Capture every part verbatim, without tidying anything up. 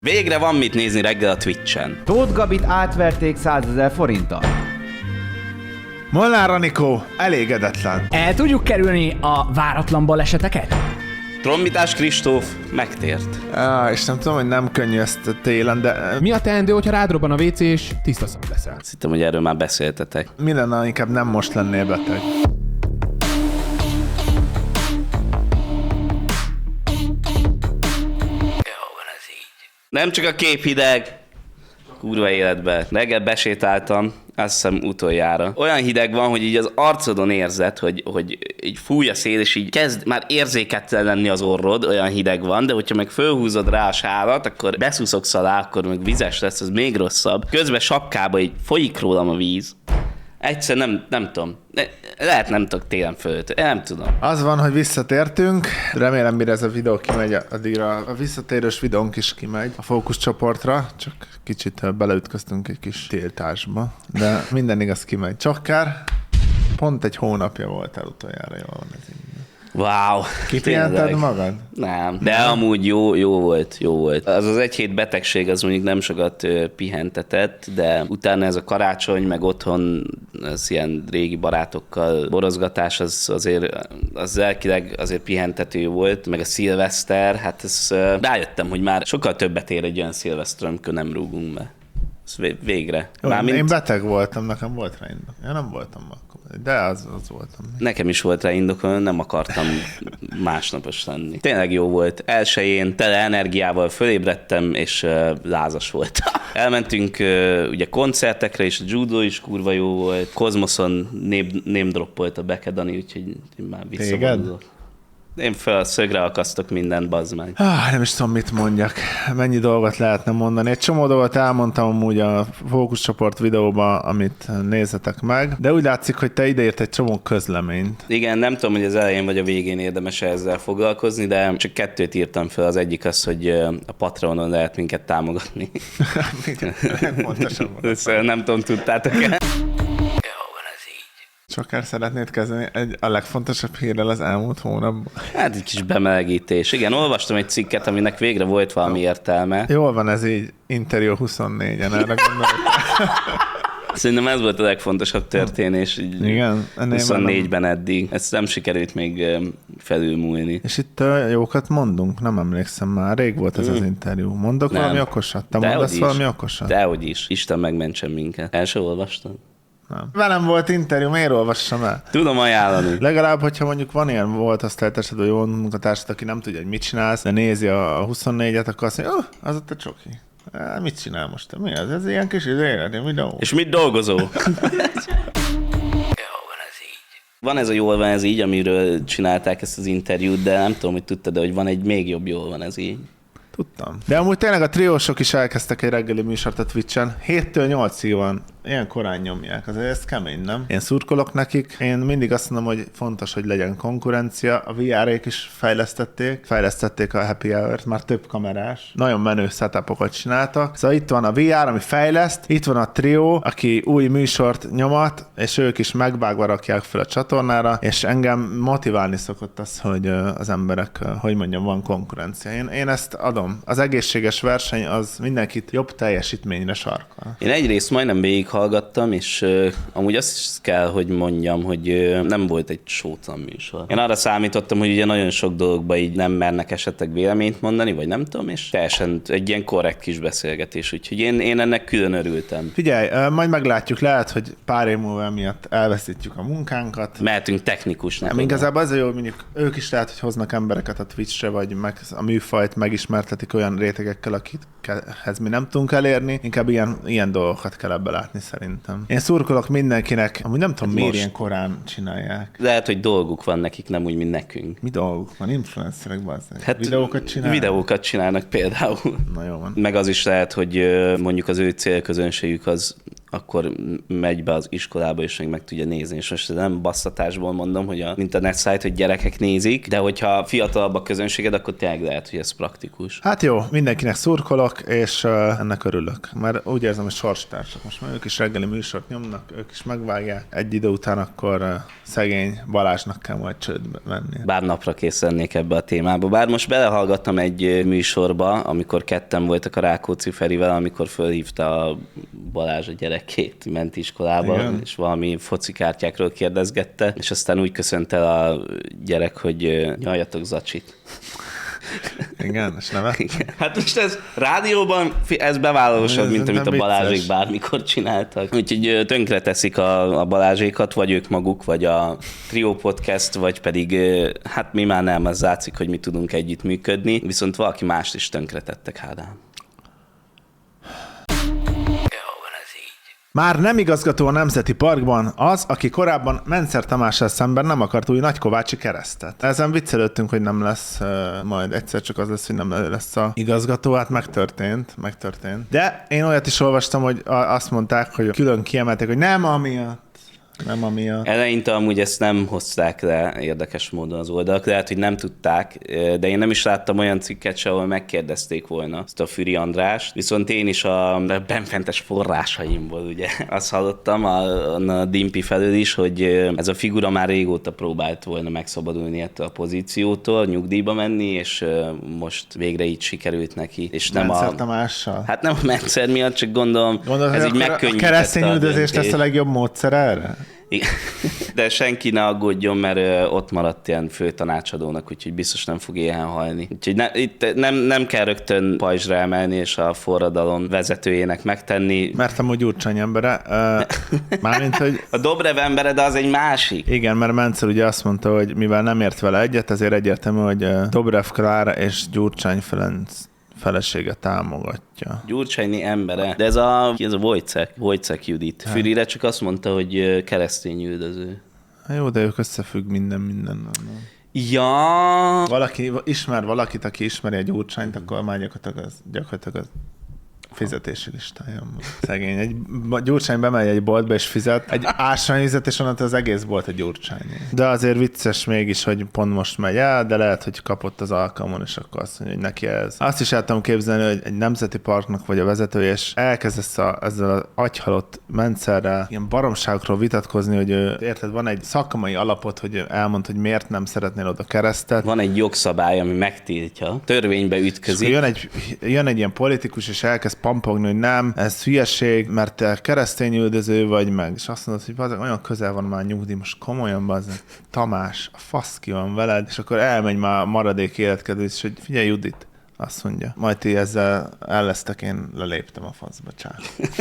Végre van mit nézni reggel a Twitchen. Tóth Gabit átverték százezer forinttal. Molnár Anikó elégedetlen. El tudjuk kerülni a váratlan baleseteket? Trombitás Kristóf megtért. Ah, és nem tudom, hogy nem könnyű ezt a télen, de Mi a teendő, hogyha rád robban a vé cé és tiszta szab leszel? Azt hittem, hogy erről már beszéltetek. mi lenne, ha inkább nem most lennél beteg? Nem csak a kép hideg. Kurva életbe. Reggel besétáltam, azt hiszem utoljára. Olyan hideg van, hogy így az arcodon érzed, hogy, hogy így fúj a szél, és így kezd már érzéketlen lenni az orrod, olyan hideg van, de hogyha meg fölhúzod rá a sálat, akkor beszuszogsz alá, akkor meg vizes lesz, az még rosszabb. Közben sapkába így folyik rólam a víz. Egyszer nem, nem tudom. Lehet nem tudok télen fölött. Nem tudom. Az van, hogy visszatértünk. Remélem, mire ez a videó kimegy, addigra a visszatérős videónk is kimegy a fókuszcsoportra, csak kicsit beleütköztünk egy kis tiltásba, de minden igaz kimegy. Csakkár, pont egy hónapja voltál utoljára, jól van ez így. Wow. Kipihented magad? Nem. De amúgy jó, jó volt, jó volt. Az az egy hét betegség, az mondjuk nem sokat ö, pihentetett, de utána ez a karácsony, meg otthon az ilyen régi barátokkal borozgatás, az azért az lelkileg azért pihentető volt, meg a szilveszter, hát ez ö, rájöttem, hogy már sokkal többet ér egy olyan szilveszter, amikor nem rúgunk be. Ez vé- végre. Jó, Mármint... Én beteg voltam, nekem volt rá indok. Én nem voltam akkor, de az, az voltam. Nekem is volt rá indokolom, nem akartam másnapos lenni. Tényleg jó volt. Elsőjén tele energiával fölébredtem, és uh, lázas voltam. Elmentünk uh, ugye koncertekre, és a judo is kurva jó volt. Kozmoszon name droppolt a Bekedani, úgyhogy én már visszavonulok. Én fel szögre akasztok mindent, bazd meg. Ah, nem is tudom, mit mondjak. Mennyi dolgot lehetne mondani. Egy csomó dolgot elmondtam amúgy a fókuszcsoport videóban, amit nézzetek meg, de úgy látszik, hogy te ideírt egy csomó közleményt. Igen, nem tudom, hogy az elején vagy a végén érdemes ezzel foglalkozni, de csak kettőt írtam fel. Az egyik az, hogy a Patreonon lehet minket támogatni. Pontosabban. Ezt nem tudom, tudtátok-e? Csakár, szeretnéd kezdeni egy, a legfontosabb hírrel az elmúlt hónapban? Hát egy kis bemelegítés. Igen, olvastam egy cikket, aminek végre volt valami értelme. Jól van ez így, Interjú huszonnégyen, erre gondolok. Szerintem ez volt a legfontosabb történés. Így Igen? huszonnégyben eddig. Ezt nem sikerült még felülmúlni. És itt uh, jókat mondunk? Nem emlékszem már. Rég volt ez mm. az interjú. Mondok Nem. valami okosat? Te Dehogy mondasz is. valami okosat? Dehogy is. Isten megmentsen minket. El se olvastam? Nem. Velem volt interjú, miért olvassam el? Tudom ajánlani. Legalább, hogyha mondjuk van ilyen volt azt esetben, hogy jó munkatársad, aki nem tudja, hogy mit csinálsz, de nézi a huszonnégyet, akkor azt mondja, oh, az ott a csoki. Á, mit csinál most? Te? Mi az? Ez ilyen kis életi videó. És mit dolgozol? Van ez a jól van ez így, amiről csinálták ezt az interjút, de nem tudom, hogy tudtad, de hogy van egy még jobb jól van ez így. Tudtam. De amúgy tényleg a triósok is elkezdtek egy reggeli műsort a Twitchen. héttől nyolcig van. Ilyen korán nyomják. Azért ez kemény, nem? Én szurkolok nekik. Én mindig azt mondom, hogy fontos, hogy legyen konkurencia. A vé er-ék is fejlesztették. Fejlesztették a Happy Hour-t, már több kamerás. Nagyon menő setupokat csináltak. Szóval itt van a vé er, ami fejleszt. Itt van a trió, aki új műsort nyomat, és ők is megvágva rakják fel a csatornára, és engem motiválni szokott az, hogy az emberek, hogy mondjam, van konkurencia. Én, én ezt adom. Az egészséges verseny az mindenkit jobb teljesítményre sarkal. Én egyrészt majdnem végighallgattam, és uh, amúgy azt is kell, hogy mondjam, hogy uh, nem volt egy sótlan műsor. Én arra számítottam, hogy ugye nagyon sok dologban így nem mernek esetleg véleményt mondani, vagy nem tudom, és teljesen egy ilyen korrekt kis beszélgetés, úgyhogy én, én ennek külön örültem. Figyelj, majd meglátjuk, lehet, hogy pár év múlva miatt elveszítjük a munkánkat. Mehetünk technikusnak. Nem, igazából az a jó, mondjuk ők is lehet, hogy hoznak embereket a Twitchre, vagy meg a műfajt megismertetik olyan rétegekkel, akikhez mi nem tudunk elérni. Inkább ilyen, ilyen dolgokat kell ebbe látni szerintem. Én szurkolok mindenkinek, amúgy nem tudom, miért ilyen korán csinálják. Lehet, hogy dolguk van nekik, nem úgy, mint nekünk. Mi dolguk van? Influencerek, bazdmeg. Hát videókat csinálnak? Videókat csinálnak például. Na jó van. Meg az is lehet, hogy mondjuk az ő célközönségük az akkor megy be az iskolába, és még meg tudja nézni. És most nem basszatásból mondom, hogy a internet site, hogy gyerekek nézik, de hogyha fiatalabb a közönséged, akkor tényleg lehet, hogy ez praktikus. Hát jó, mindenkinek szurkolok, és uh, ennek örülök. Mert úgy érzem, hogy sorstársak. Most már ők is reggeli műsort nyomnak, ők is megvágják. Egy idő után akkor uh, szegény Balázsnak kell majd csődbe menni. Bár napra kész lennék ebbe a témába. Bár most belehallgattam egy műsorba, amikor ketten voltak a Rákóczi Ferivel, amikor fölhívta a Balázs a gyerekét, ment iskolába, igen. És valami focikártyákról kérdezgette, és aztán úgy köszönt el a gyerek, hogy nyaljatok zacsit. Igen, és nevet? Igen. Hát most ez rádióban, ez bevállalósabb, mint amit a Balázsék bármikor csináltak. Úgyhogy tönkre teszik a, a Balázsékat, vagy ők maguk, vagy a Trio Podcast, vagy pedig, hát mi már nem, az látszik, hogy mi tudunk együtt működni, viszont valaki mást is tönkre tettek, Hádám. Már nem igazgató a Nemzeti Parkban az, aki korábban Mencer Tamással szemben nem akart új nagykovácsi keresztet. Ezen viccelődtünk, hogy nem lesz, uh, majd egyszer csak az lesz, hogy nem lesz a igazgató, hát megtörtént, megtörtént. De én olyat is olvastam, hogy azt mondták, hogy külön kiemelték, hogy nem amiatt. Nem amiatt. Eleinte amúgy ezt nem hozták le érdekes módon az oldalak, lehet, hogy nem tudták, de én nem is láttam olyan cikket se, ahol megkérdezték volna ezt a Füri Andrást, viszont én is a benfentes forrásaimból ugye azt hallottam a, a Dimpi felől is, hogy ez a figura már régóta próbált volna megszabadulni ettől a pozíciótól, nyugdíjba menni, és most végre így sikerült neki. És nem Mencer a Tamással? Hát nem a Mencer miatt, csak gondolom, Gondolod, ez így megkönnyítette. A keresztényüldözés lesz a legjobb módszer erre? Igen. De senki ne aggódjon, mert ott maradt ilyen főtanácsadónak, úgyhogy biztos nem fog éhen halni. Úgyhogy ne, itt nem, nem kell rögtön pajzsra emelni és a forradalom vezetőjének megtenni. Mert amúgy Gyurcsány embere. Uh, mármint, hogy... A Dobrev embere, de az egy másik. Igen, mert Mencer ugye azt mondta, hogy mivel nem ért vele egyet, ezért egyértelmű, hogy Dobrev Klára és Gyurcsány Ferenc felesége támogatja. Gyurcsányi embere. De ez a, ez a Wojciech, Wojciech Judit. Hát. Fürire csak azt mondta, hogy keresztény üldöző. Jó, de ők összefügg minden minden. Ja. Valaki ismer valakit, aki ismeri a Gyurcsányt, akkor már gyakorlatilag az, gyakorlatilag az fizetési listáján. Szegény. Egy Gyurcsány bemegy egy boltba és fizet egy ásványvizet, és onnantól az egész bolt a Gyurcsányi. De azért vicces mégis, hogy pont most megy el, de lehet, hogy kapott az alkalmon, és akkor azt mondja, hogy neki ez. Azt is el tudom képzelni, hogy egy nemzeti parknak vagy a vezetője, és elkezdesz a, ezzel az agyhalott Mencerrel ilyen baromságokról vitatkozni, hogy érted, van egy szakmai alapot, hogy elmond, hogy miért nem szeretnél oda keresztet. Van egy jogszabály, ami megtiltja, törvénybe ütközik. Jön egy, jön egy ilyen politikus, és elkezd pampogni, hogy nem, ez hülyeség, mert te keresztény üldöző vagy meg. És azt mondod, hogy bazeg, olyan közel van már nyugdíj, most komolyan bazeg, Tamás, a fasz ki van veled, és akkor elmegy már maradék életkedés, hogy figyelj Judit, azt mondja. Majd ti ezzel ellesztek, én leléptem a faszba, csák.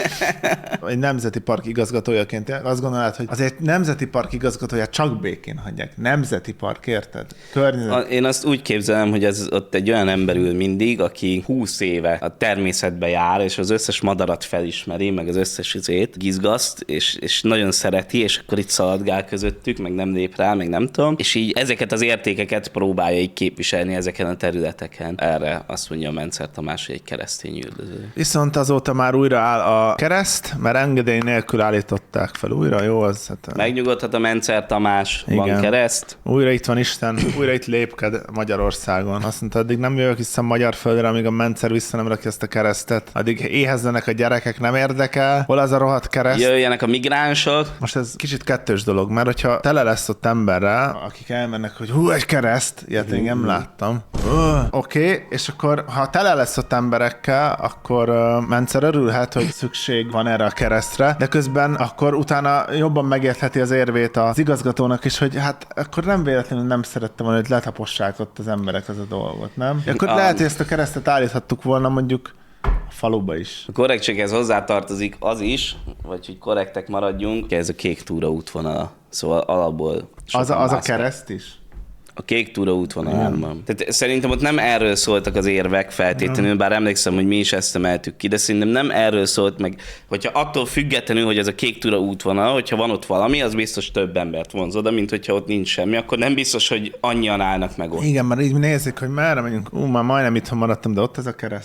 Egy nemzeti park igazgatójaként azt gondolod, hogy azért nemzeti park igazgatóját csak békén hagyják. Nemzeti park, érted? Környezet. Én azt úgy képzelem, hogy ez ott egy olyan ember ül mindig, aki húsz éve a természetbe jár, és az összes madarat felismeri, meg az összes izét gizgaszt, és, és nagyon szereti, és akkor itt szaladgál közöttük, meg nem lép rá, meg nem tudom. És így ezeket az értékeket próbálja így képviselni ezeken a területeken. Erre azt mondja a Mencer Tamás, hogy egy keresztény üldöző. Viszont azóta már újra áll a kereszt, mert engedély nélkül állították fel újra, jó az? Hát, megnyugodhat a Mencer Tamás, igen. Van kereszt. Újra itt van Isten, újra itt lépked Magyarországon. Azt mondta, addig nem jövök vissza magyar földre, amíg a Mencer vissza nem rakja ezt a keresztet. Addig éhezzenek a gyerekek, nem érdekel. Hol az a rohadt kereszt? Jöjjenek a migránsok. Most ez kicsit kettős dolog, mert hogyha tele lesz ott emberrel, akik elmennek, hogy hú, egy kereszt, ilyet még nem láttam. Uh, Oké, okay, és akkor ha tele lesz ott emberekkel, akkor uh, Mencer örülhet, hogy szükség van erre a keresztre, de közben akkor utána jobban megértheti az érvét az igazgatónak is, hogy hát akkor nem véletlenül nem szerettem volna, hogy letapossák ott az emberek az a dolgot, nem? Akkor a... lehet, hogy ezt a keresztet állíthattuk volna mondjuk a faluba is. A korrektséghez hozzátartozik az is, vagy hogy korrektek maradjunk, ez a kék túra útvonala. Szóval alapból az a, az a kereszt is? A kék túra útvonalában. Tehát szerintem ott nem erről szóltak az érvek feltétlenül, bár emlékszem, hogy mi is ezt emeltük ki, de szerintem nem erről szólt meg, hogyha attól függetlenül, hogy ez a kék túra útvonal, hogyha van ott valami, az biztos több embert vonz oda, mint hogyha ott nincs semmi, akkor nem biztos, hogy annyian állnak meg ott. Igen, mert így nézik, hogy merre megyünk. Ú, már majdnem itthon maradtam, de ott ez a kereszt.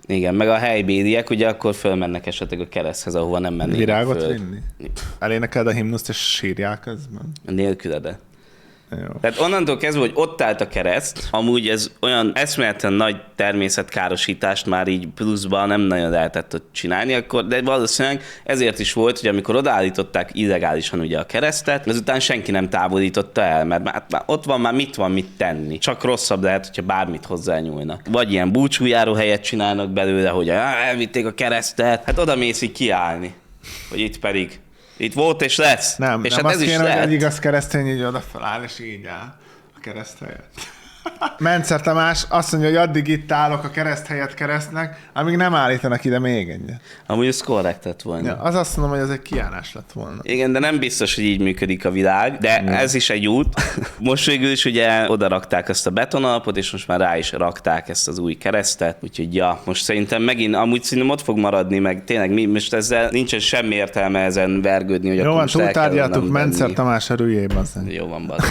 Igen, meg a helybéliek ugye akkor fölmennek esetleg a kereszthez, ahova nem mennének Virágot föl. vinni? Elénekeld a himnuszt és sírják közben? Nélküle, de. Jó. Tehát onnantól kezdve, hogy ott állt a kereszt, amúgy ez olyan eszméletlen nagy természetkárosítást már így pluszban nem nagyon lehetett ott csinálni, akkor, de valószínűleg ezért is volt, hogy amikor odaállították illegálisan ugye a keresztet, azután senki nem távolította el, mert már, már ott van, már mit van mit tenni. Csak rosszabb lehet, hogyha bármit hozzányúlnak. Vagy ilyen búcsújáró helyet csinálnak belőle, hogy "Á, elvitték a keresztet, hát oda mész így kiállni, hogy itt pedig itt volt és lesz. Nem, és nem hát azt ez is kéne, hogy lehet. egy igaz keresztény így oda feláll, és így áll a kereszt helyett. Mentszer Tamás azt mondja, hogy addig itt állok a kereszt helyett keresztnek, amíg nem állítanak ide még egyet. Amúgy ez korrekt lett volna. Ja, az azt mondom, hogy ez egy kiállás lett volna. Igen, de nem biztos, hogy így működik a világ, de mm. ez is egy út. Most végül is ugye oda rakták ezt a betonalapot, és most már rá is rakták ezt az új keresztet, úgyhogy ja, most szerintem megint amúgy szerintem ott fog maradni, meg tényleg mi, most ezzel nincsen semmi értelme ezen vergődni, hogy Jó akkor van, most el kell túltárgyaltuk onnan Mentszer venni. Tamás erőjében. Jó van, bazd.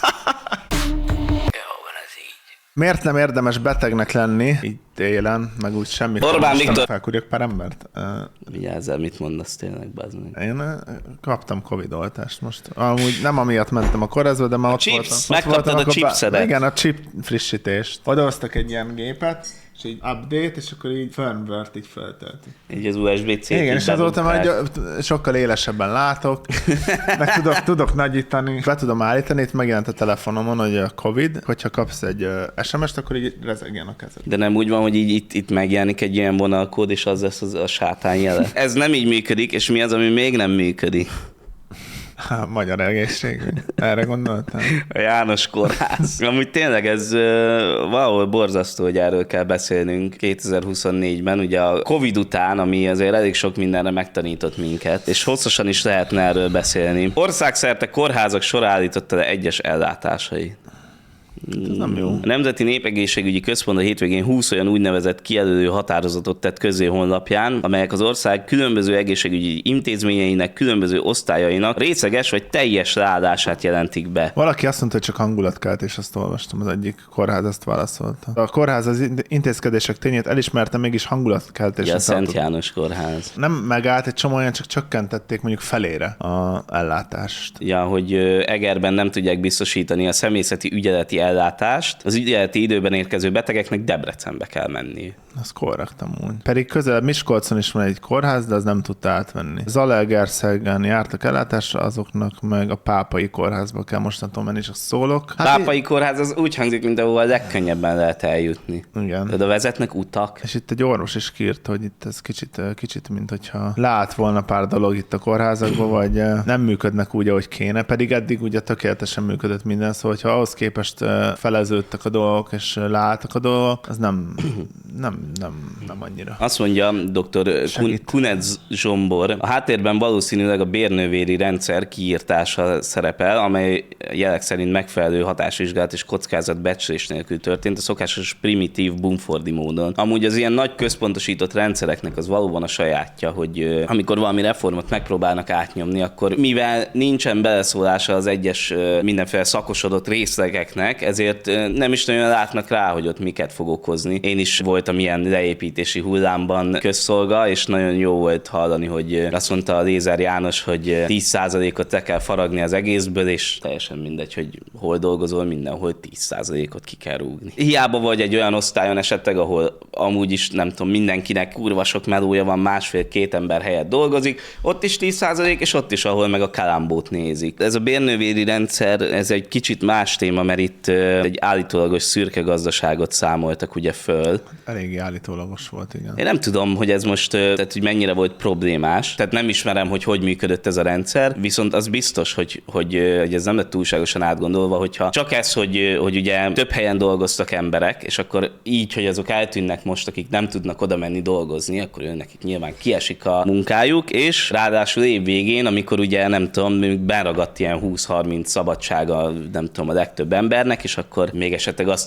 Miért nem érdemes betegnek lenni így télen, meg úgy semmi? Orbán Viktor. Felkúrjak pár embert. Uh, Vigyázzál, mit mondasz tényleg, bazd meg. Én uh, kaptam Covid oltást most. Amúgy nem amiatt mentem a kórházba, de már ott chips, voltam. Ott megkaptad voltam, a akkor chipsedet. Be... Igen, a chip frissítést. Odahoztak egy ilyen gépet, és így update, és akkor így firmware-t így feltölti. Így az u es bé cé-t Igen, így és azóta már bedugták. egy- sokkal élesebben látok, meg tudok, tudok nagyítani, be tudom állítani, itt megjelent a telefonomon, hogy a Covid, hogyha kapsz egy ö, es em es-t, akkor így rezegjen a kezed. De nem úgy van, hogy így itt, itt megjelenik egy ilyen vonalkód, és az lesz az a sátán jele. Ez nem így működik, és mi az, ami még nem működik? Há, magyar egészségügy. Erre gondoltam. A János Kórház. Amúgy tényleg ez uh, valahol borzasztó, hogy erről kell beszélnünk kétezer-huszonnégyben, ugye a Covid után, ami azért elég sok mindenre megtanított minket, és hosszasan is lehetne erről beszélni. Országszerte kórházak sora állította le egyes ellátásait. Ez nem jó. A Nemzeti Népegészségügyi Központ a hétvégén húsz olyan úgynevezett kijelölő határozatot tett közzé honlapján, amelyek az ország különböző egészségügyi intézményeinek, különböző osztályainak részleges vagy teljes leállását jelentik be. Valaki azt mondta, hogy csak hangulatkeltés, azt olvastam, az egyik kórház azt válaszolta. A kórház az intézkedések tényét elismerte, mégis hangulatkeltés. Ugye a Szent János Kórház. Nem megállt, egy csomó olyan, csak csökkentették mondjuk felére a ellátást. Ja, hogy ö, Egerben nem tudják biztosítani a személyzeti ügyeleti ellátást, az ügyeleti időben érkező betegeknek Debrecenbe kell menni. Az korrekt amúgy. Pedig közel Miskolcon is van egy kórház, de az nem tudta átvenni. Zalaegerszegen jártak ellátásra, azoknak meg a Pápai Kórházba kell mostantól menni, csak szólok. Hát Pápai Kórház az úgy hangzik, mint ahol a legkönnyebben lehet eljutni. igen. De oda vezetnek utak. És itt egy orvos is kiírta, hogy itt ez kicsit, kicsit mint hogyha lát volna pár dolog itt a kórházakban, vagy nem működnek úgy, ahogy kéne, pedig eddig ugye tökéletesen működött minden, szóval hogyha ahhoz képest feleződtek a dolgok, és láttak a dolgok, az nem, nem, nem, nem annyira. Azt mondja dr. Segít. Kunec Zsombor, a háttérben valószínűleg a bérnővéri rendszer kiírtása szerepel, amely jelek szerint megfelelő hatásvizsgálat és kockázatbecslés nélkül történt a szokásos primitív Bumfordi módon. Amúgy az ilyen nagy központosított rendszereknek az valóban a sajátja, hogy ö, amikor valami reformot megpróbálnak átnyomni, akkor mivel nincsen beleszólása az egyes ö, mindenféle szakosodott részlegeknek, ezért ö, nem is nagyon látnak rá, hogy ott miket fog okozni. Én is voltam ilyen leépítési hullámban közszolga, és nagyon jó volt hallani, hogy ö, azt mondta a Lézer János, hogy ö, tíz százalékot le kell faragni az egészből, és teljesen mindegy, hogy hol dolgozol, mindenhol tíz százalékot ki kell rúgni. Hiába vagy egy olyan osztályon esetleg, ahol amúgy is nem tudom, mindenkinek kurva sok melója van, másfél-két ember helyett dolgozik, ott is tíz százalék, és ott is, ahol meg a kalambót nézik. Ez a bérnővéri rendszer, ez egy kicsit más téma, mert itt ö, egy állítólagos szürke gazdaságot számoltak ugye föl. Eléggé állítólagos volt, igen. Én nem tudom, hogy ez most, ö, tehát hogy mennyire volt problémás, tehát nem ismerem, hogy hogy működött ez a rendszer, viszont az biztos, hogy, hogy, ö, hogy ez nem lett túlságosan átgondolva, hogyha csak ez, hogy, ö, hogy ugye több helyen dolgoztak emberek, és akkor így, hogy azok eltűnnek most, akik nem tudnak oda menni dolgozni, akkor ő nekik nyilván kiesik a munkájuk, és ráadásul év végén, amikor ugye nem tudom, még beragadt ilyen húsz-harminc szabadsága, nem tudom, a legtöbb embernek, és akkor még esetleg azt is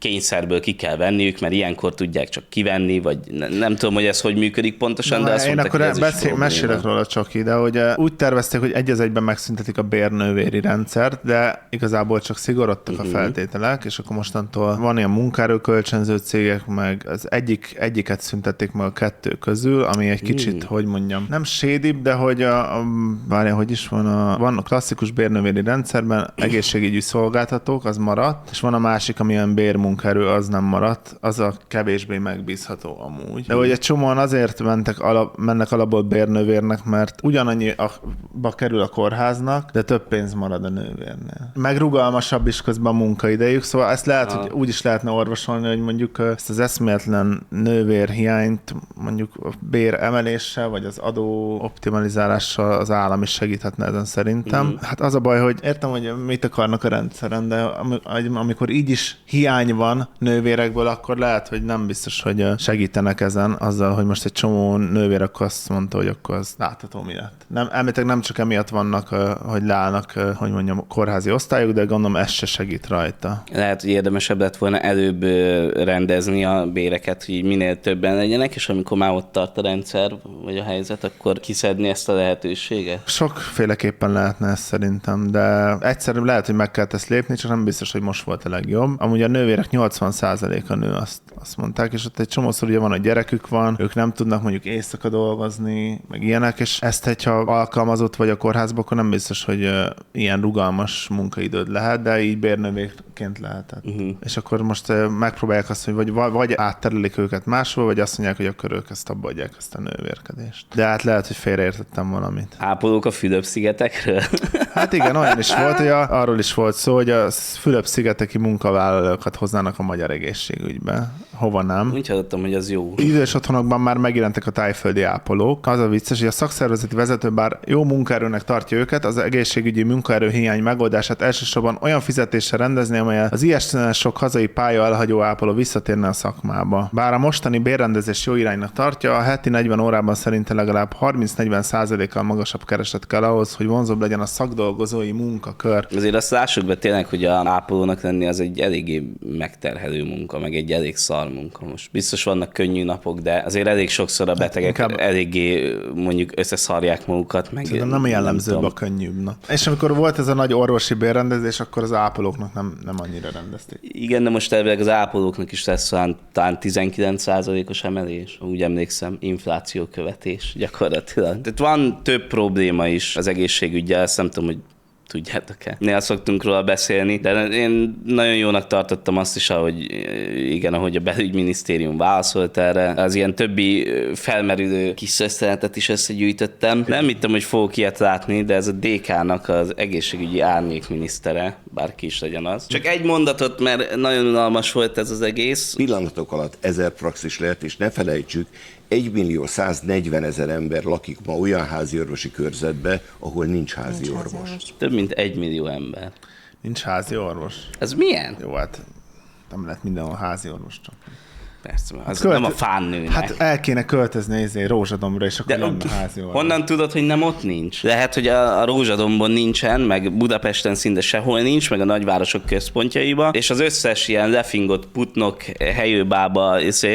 kényszerből ki kell venniük, mert ilyenkor tudják csak kivenni, vagy ne, nem tudom, hogy ez hogy működik pontosan, Na, de azt én mondták, akkor hogy ez beszél, is mesélek róla csak ide, hogy uh, úgy tervezték, hogy egy az egyben megszüntetik a bérnővéri rendszert, de igazából csak szigorodtak uh-huh. a feltételek, és akkor mostantól van ilyen munkaerőkölcsönző cégek, meg az egyik, egyiket szüntették meg a kettő közül, ami egy kicsit, uh-huh. hogy mondjam, nem sédibb, de hogy a, a várjál, hogy is van a, van a klasszikus bérnővéri rendszerben egészségügyi szolgáltatók, az maradt, és van a másik, ami ilyen bérmunkaerő, az nem maradt, az a kevésbé megbízható amúgy. De hogy egy csomóan azért mentek alap, mennek alapból bérnővérnek, mert ugyanannyiba kerül a kórháznak, de több pénz marad a nővérnél. Meg rugalmasabb is közben a munkaidejük, szóval ezt lehet, hogy úgy is lehetne orvosolni, hogy mondjuk ezt az eszméletlen nővérhiányt mondjuk a bér emeléssel, vagy az adó optimalizálással az állam is segíthetne ezen szerintem. Mm. Hát az a baj, hogy értem, hogy mit akarnak a rendszeren, de amikor így is hiány van nővérekből, akkor lehet, hogy nem biztos, hogy segítenek ezen azzal, hogy most egy csomó nővér akkor azt mondta, hogy akkor az látható miatt. Nem, elméletek nem csak emiatt vannak, hogy leállnak, hogy mondjam, kórházi osztályok, de gondolom ez se segít rajta. Lehet, hogy érdemesebb lett volna előbb rendezni a béreket, hogy minél többen legyenek, és amikor már ott tart a rendszer, vagy a helyzet, akkor kiszedni ezt a lehetőséget? Sokféleképpen lehetne ez szerintem, de egyszerűen lehet, hogy meg kell ezt lépni, csak nem biztos, hogy most volt a legjobb. Amúgy a nővérek nyolcvan százaléka nő, azt, azt mondták, és ott egy csomószor ugye van, a gyerekük van, ők nem tudnak mondjuk éjszaka dolgozni, meg ilyenek, és ezt, hogyha alkalmazott vagy a kórházban, akkor nem biztos, hogy uh, ilyen rugalmas munkaidőd lehet, de így bérnővérként lehetett. Uh-huh. És akkor most uh, megpróbálják azt, hogy vagy, vagy átterelik őket máshol, vagy azt mondják, hogy akkor ők ezt abba adják, ezt a nővérkedést. De hát lehet, hogy félreértettem valamit. Ápolók a Fülöp-szigetekről? Hát igen, olyan is volt, hogy a, arról is volt szó, hogy a Fülöp-szigeteki munkavállalókat hoznának a magyar egészségügybe. Hova nem? Úgy hallottam, hogy az jó. Idős otthonokban már megjelentek a tájföldi ápolók. Az a vicces, hogy a szakszervezeti vezető bár jó munkaerőnek tartja őket, az egészségügyi munkaerő hiány megoldását elsősorban olyan fizetéssel rendezni, amelyel az ijesztően sok hazai pálya elhagyó ápoló visszatérne a szakmába. Bár a mostani bérrendezés jó iránynak tartja, a heti negyven órában szerinte legalább harminc-negyven százalékkal magasabb kereset kell ahhoz, hogy vonzóbb legyen a szakdolgozói munkakör. Azért azt lássuk be tényleg, hogy a ápolónak lenni az egy eléggé megterhelő munka, meg egy elég szar munka. Most biztos vannak könnyű napok, de azért elég sokszor a betegek hát eléggé mondjuk összeszarják magukat. Meg szerintem nem jellemzőbb a könnyűbb nap. És amikor volt ez a nagy orvosi bérrendezés, akkor az ápolóknak nem, nem annyira rendezték. Igen, de most elvileg az ápolóknak is lesz olyan talán tizenkilenc százalékos emelés. Úgy emlékszem, infláció követés gyakorlatilag. Tehát van több probléma is az egészségüggyel, ezt nem tudom, hogy tudjátok-e. Néha szoktunk róla beszélni, de én nagyon jónak tartottam azt is, ahogy igen, ahogy a belügyminisztérium válaszolt erre. Az ilyen többi felmerülő kis összenetet is összegyűjtöttem. Nem hittem, hogy fogok ilyet látni, de ez a dé ká-nak az egészségügyi árnyékminisztere, bárki is legyen az. Csak egy mondatot, mert nagyon unalmas volt ez az egész. Pillanatok alatt ezer praxis lehet, és ne felejtsük, egy millió száznegyven ezer ember lakik ma olyan háziorvosi körzetbe, ahol nincs házi nincs orvos. orvos. Több mint egy millió ember. Nincs házi orvos. Ez milyen? Jó, hát nem lehet mindenhol házi orvos csak. Persze, az hát költ... nem a fán nőnek. Hát el kéne költözni ezért Rózsadombra, és akkor lenne házi orvos. Honnan tudod, hogy nem ott nincs? Lehet, hogy a, a Rózsadombon nincsen, meg Budapesten szinte sehol nincs, meg a nagyvárosok központjaiban, és az összes ilyen lefingott putnok, helyőbába,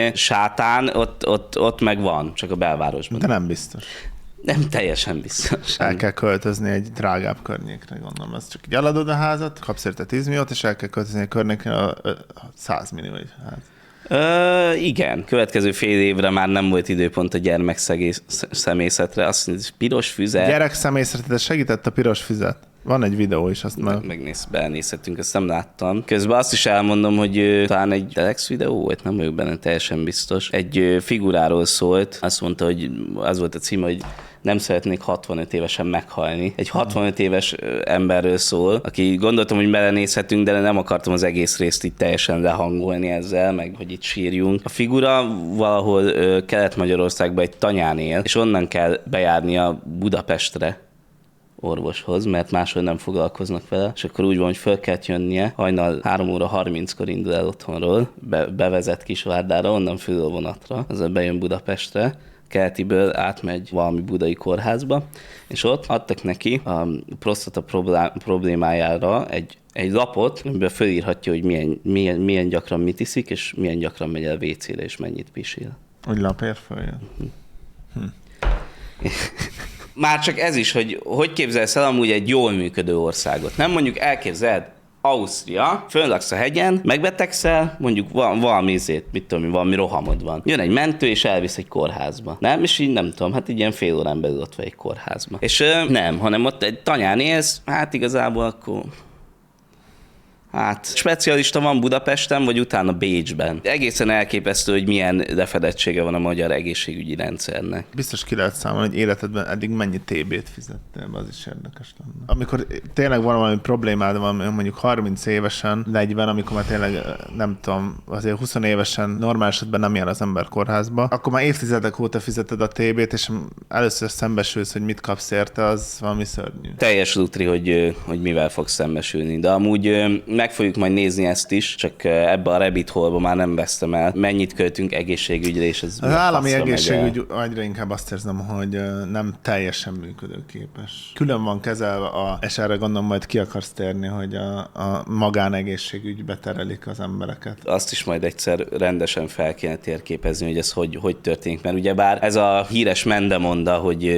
sátán, ott, ott, ott meg van, csak a belvárosban. De nem biztos. Nem teljesen biztos. El kell költözni egy drágább környékre, gondolom. Ez csak így eladod a házat, kapsz érte tíz milliót, és el kell költözni a környékre a száz millió ház. Ö, igen, következő fél évre már nem volt időpont a gyermek szemészetre. Azt mondja, piros füzet. Gyerek szemészetre segített a piros füzet. Van egy videó is, azt meg... Megnéz, benézhetünk, ezt nem láttam. Közben azt is elmondom, hogy talán egy Telex videó volt, nem vagyok benne teljesen biztos. Egy figuráról szólt, azt mondta, hogy az volt a címe, hogy nem szeretnék hatvanöt évesen meghalni. Egy hatvanöt éves emberről szól, aki gondoltam, hogy belenézhetünk, de nem akartam az egész részt így teljesen lehangolni ezzel, meg hogy itt sírjunk. A figura valahol Kelet-Magyarországban egy tanyán él, és onnan kell bejárnia Budapestre orvoshoz, mert máshol nem foglalkoznak vele, és akkor úgy van, hogy föl kell jönnie, hajnal három óra harminckor indul el otthonról, be, bevezet Kisvárdára, onnan fül a vonatra, azzal bejön Budapestre, Keletiből átmegy valami budai kórházba, és ott adtak neki a prostata problémájára egy, egy lapot, amiben fölírhatja, hogy milyen, milyen, milyen gyakran mit iszik, és milyen gyakran megy el vécére, és mennyit pisil. Úgy lapért följön. Hm. Már csak ez is, hogy hogy képzelsz el amúgy egy jól működő országot. Nem mondjuk elképzeled Ausztria, föllaksz a hegyen, megbetegszel, mondjuk van valami izét, mit tudom, valami rohamod van. Jön egy mentő, és elvisz egy kórházba. Nem? És így nem tudom, hát így ilyen fél órán belül ott vagy egy kórházba. És ö, nem, hanem ott egy tanyán élsz, hát igazából akkor... Hát, specialista van Budapesten, vagy utána Bécsben. Egészen elképesztő, hogy milyen lefedettsége van a magyar egészségügyi rendszernek. Biztos ki lehet számolni, hogy életedben eddig mennyi té bét fizettél, az is érdekes lenne. Amikor tényleg van valami problémád van, mondjuk harminc évesen, negyven, amikor már tényleg nem tudom, azért húsz évesen normál esetben nem jár az ember kórházba, akkor már évtizedek óta fizeted a té bét, és először szembesülsz, hogy mit kapsz érte, az valami szörnyű. Teljes lutri, hogy, hogy mivel fogsz szembesülni, de amúgy meg fogjuk majd nézni ezt is, csak ebbe a rabbit hole-ba már nem vesztem el. Mennyit költünk egészségügyre, és ez az állami egészségügy egyre inkább azt érzem, hogy nem teljesen működőképes. Külön van kezelve, a, és erre gondolom majd ki akarsz térni, hogy a, a magánegészségügybe terelik az embereket. Azt is majd egyszer rendesen fel kéne térképezni, hogy ez hogy, hogy történik, mert ugyebár ez a híres mendemonda, hogy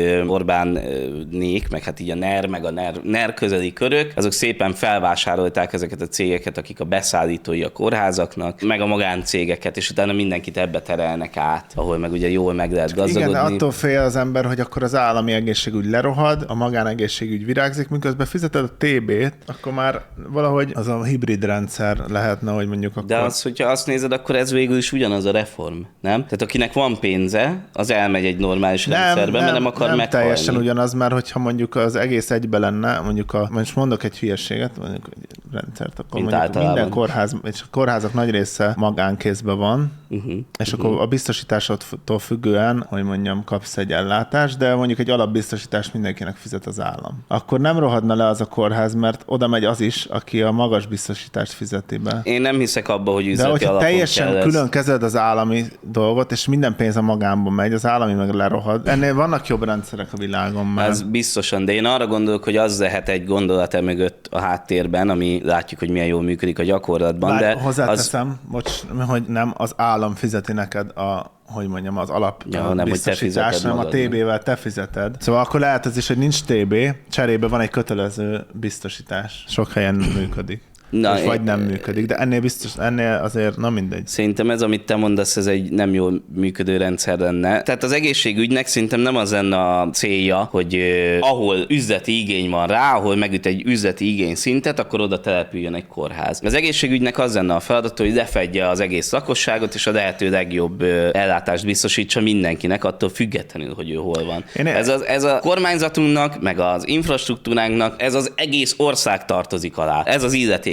Orbánék, meg hát így a NER, meg a NER, NER közeli körök, azok szépen felvásárolták ezeket a cégeket, akik a beszállítói a kórházaknak, meg a magáncégeket, és utána mindenkit ebbe terelnek át, ahol meg ugye jól meg lehet gazdagodni. Igen, attól fél az ember, hogy akkor az állami egészségügy lerohad, a magánegészségügy virágzik, miközben fizeted a té bét, akkor már valahogy az a hibrid rendszer lehetne, hogy mondjuk akkor... De az, hogyha azt nézed, akkor ez végül is ugyanaz a reform, nem? Tehát akinek van pénze, az elmegy egy normális nem, rendszerbe, nem, mert nem akar nem meghalni. Teljesen ugyanaz, mert hogyha mondjuk az egész egybe lenne, mondjuk a, most mondok egy hülyeséget, mondjuk egy rendszert, akkor mondjuk minden kórház, és a kórházak nagy része magánkézben van, uh-huh, és uh-huh. akkor a biztosításodtól függően, hogy mondjam, kapsz egy ellátást, de mondjuk egy alapbiztosítást mindenkinek fizet az állam. Akkor nem rohadna le az a kórház, mert oda megy az is, aki a magas biztosítást fizeti be. Én nem hiszek abba, hogy üzleti alapon kell. De hogyha teljesen külön kezeled az állami dolgot, és minden pénz a magánba megy, az állami meg lerohad. Ennél vannak jobb rendszerek a világon már. Ez biztosan, de én arra gondolok, hogy az lehet egy gondolat e mögött a háttérben, ami látjuk, hogy milyen jól működik a gyakorlatban. Bár de hozzáteszem, az... bocs, hogy nem az állam fizeti neked a hogy mondjam, az alap ja, nem, biztosítás, hanem a té bével te fizeted. Szóval akkor lehet az is, hogy nincs té bé, cserébe van egy kötelező biztosítás. Sok helyen működik. Na, és vagy nem működik, de ennél biztos, ennél azért, na mindegy. Szerintem ez, amit te mondasz, ez egy nem jól működő rendszer lenne. Tehát az egészségügynek szerintem nem az lenne a célja, hogy eh, ahol üzleti igény van rá, ahol megüt egy üzleti igény szintet, akkor oda települjön egy kórház. Az egészségügynek az lenne a feladata, hogy lefedje az egész lakosságot, és a lehető legjobb eh, ellátást biztosítsa mindenkinek, attól függetlenül, hogy ő hol van. Én ez, az, ez a kormányzatunknak, meg az infrastruktúránknak, ez az egész ország tartozik alá. Ez az illeték.